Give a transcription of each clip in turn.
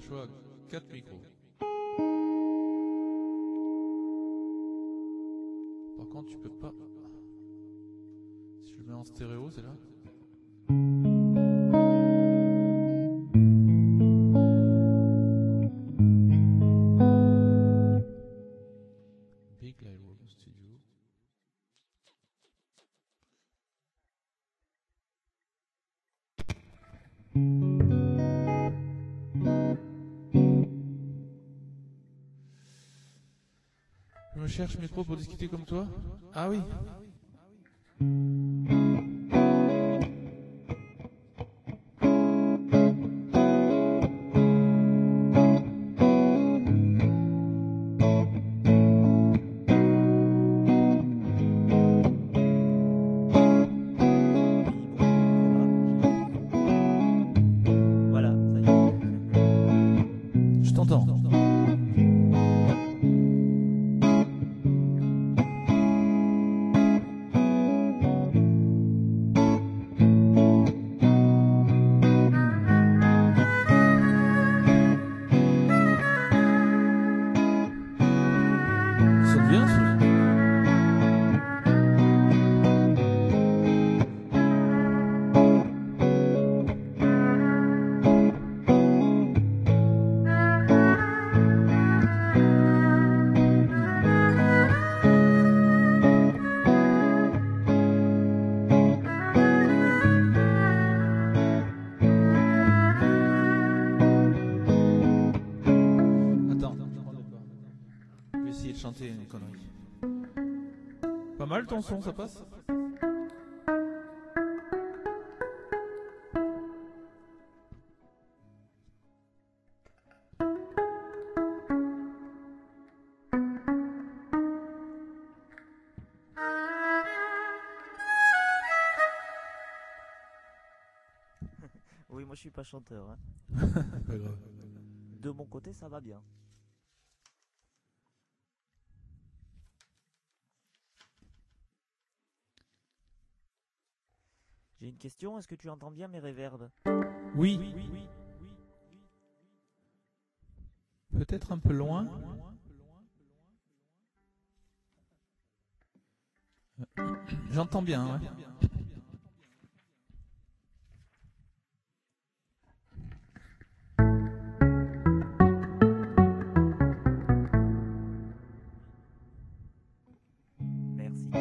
choix 4 micros. Par contre, tu peux pas. Si je le mets en stéréo, c'est là. Big Lightroom Studio. Je me cherche micro pour discuter comme toi. Ah oui. Voilà, ça y est. Je t'entends. Ça sonne bien, ça. Attends, je vais essayer de chanter une connerie. Pas mal ton son, ça passe? Oui, moi je suis pas chanteur, hein. Pas grave. De mon côté, ça va bien. J'ai une question, est-ce que tu entends bien mes réverbes? Oui. Peut-être un peu loin. J'entends bien, ouais. Merci.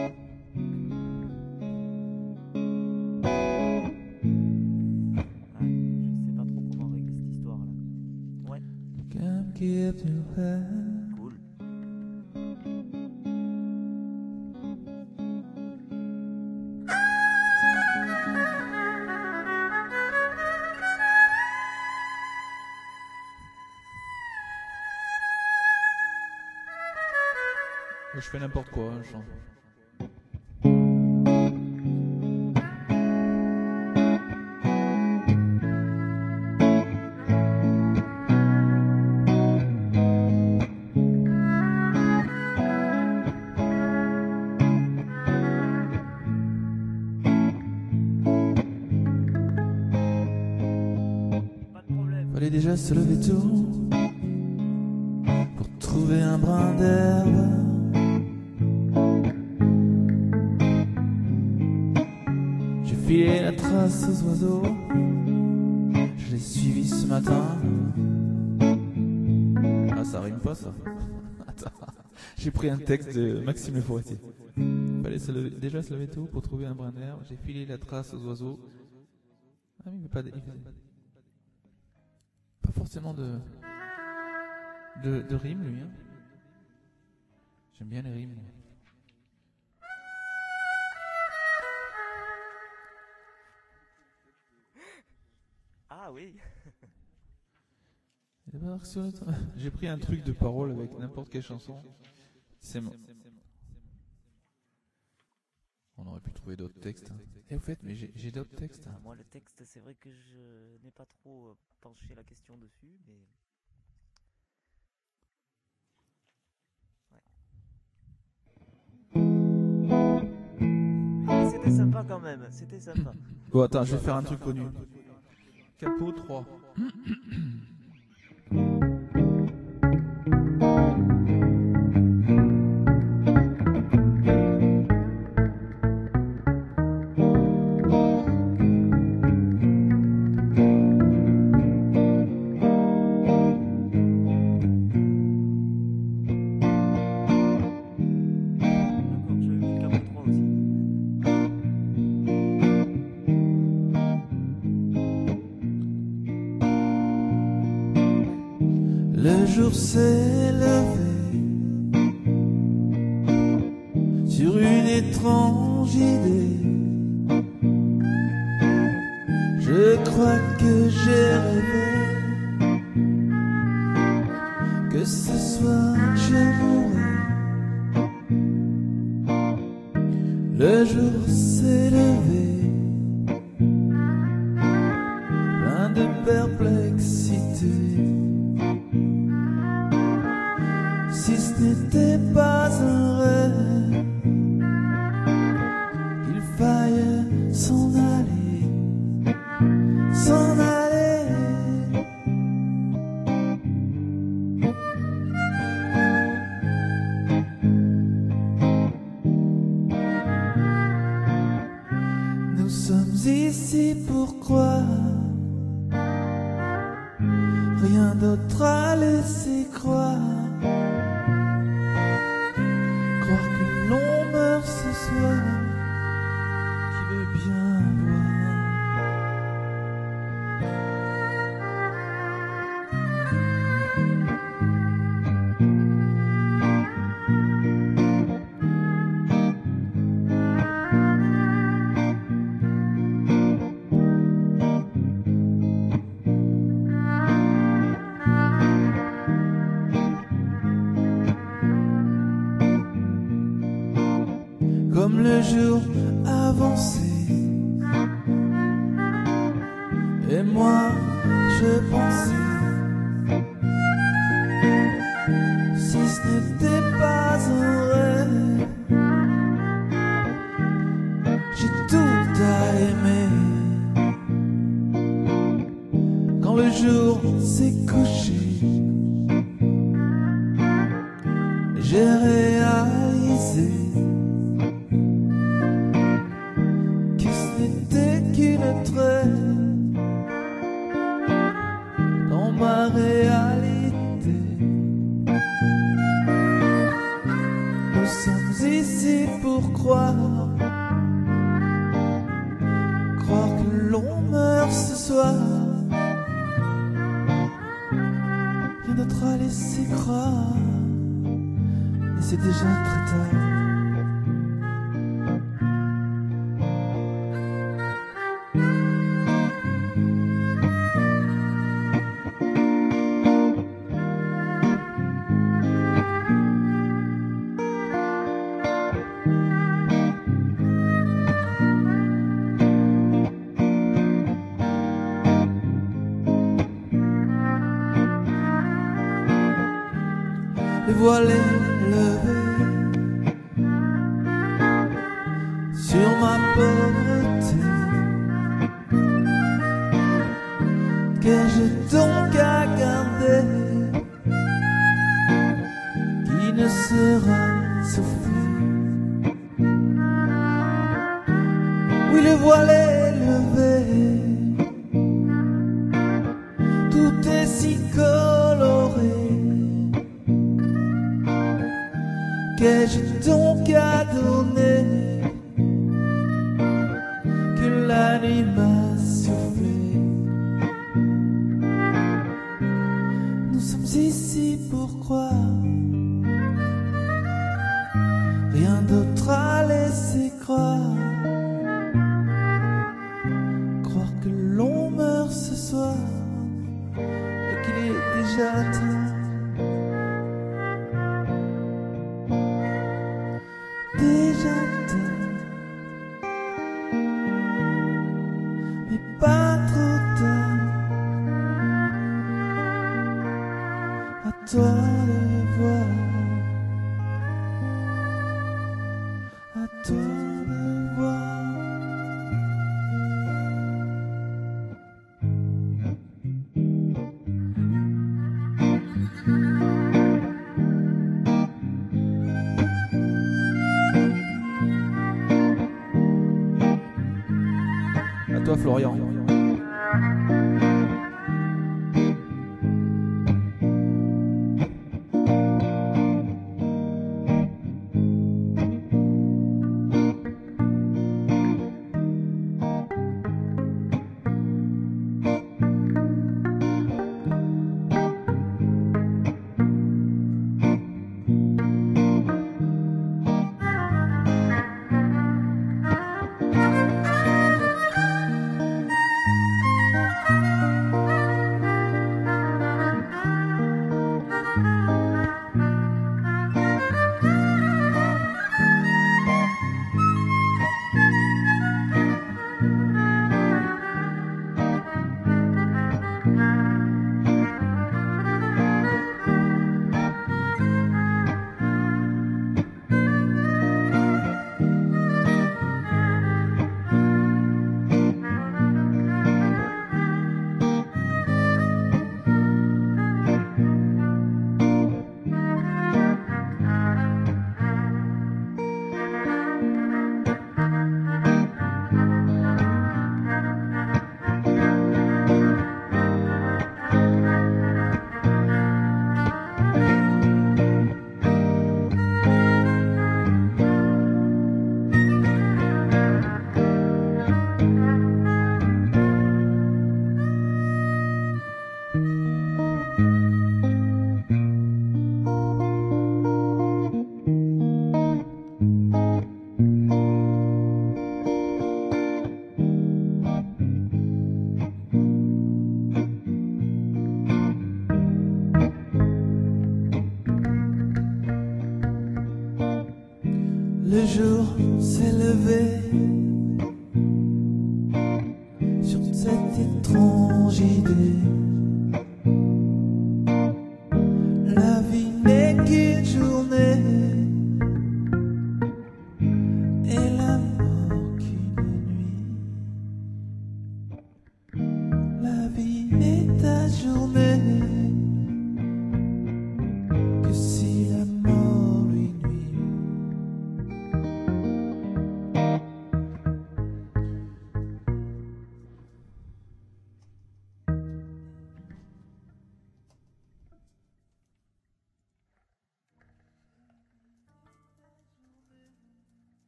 Ah, je sais pas trop comment régler cette histoire-là. Ouais, Come give you back. cool. Moi, je fais n'importe quoi, hein, je chante. Pas de problème. Fallait déjà se lever tôt pour trouver un brin d'herbe. J'ai filé la trace aux oiseaux, je l'ai suivi ce matin. Ah, ça rime pas ça. Attends, j'ai pris un texte de Maxime Le Forestier. Fallait déjà se lever tôt pour trouver un brin d'herbe. J'ai filé la trace aux oiseaux. Ah oui, mais pas forcément de rimes, lui. Hein. J'aime bien les rimes. Ah oui. J'ai pris un truc de parole avec n'importe quelle chanson. On aurait pu trouver d'autres textes. Et au fait, mais j'ai d'autres textes. Ah, moi, le texte, c'est vrai que je n'ai pas trop penché la question dessus, mais... Mais c'était sympa quand même, c'était sympa. Bon, attends, je vais faire un truc connu. Capot 3. Le jour s'est levé sur une étrange idée. Je crois que j'ai rêvé que ce soir je mourrais. Le jour s'est levé plein de perplexité. Si ce n'était pas un rêve, il fallait s'en aller, s'en aller. Nous sommes ici pour croire, rien d'autre à laisser croire. Croire que l'on meurt ce soir, qui veut bien voir. Comme le jour avançait, et moi je pensais, si ce n'était pas un rêve, j'ai tout à aimer. Quand le jour s'est couché, j'ai réalisé qu'une trêve dans ma réalité. Nous sommes ici pour croire, croire que l'on meurt ce soir. Rien d'autre à laisser croire, et c'est déjà très tard. Le voile est levé sur ma pauvreté. Qu'ai-je donc à garder qui ne sera soufflé? Oui, le voile est levé, tout est si coloré. Qu'ai-je donc à donner que la nuit m'a soufflé? Nous sommes ici pour croire, rien d'autre à laisser croire. Croire que l'on meurt ce soir et qu'il est déjà tard. Déjà tard, mais pas trop tard. À toi de voir, à toi de voir. À toi Florian.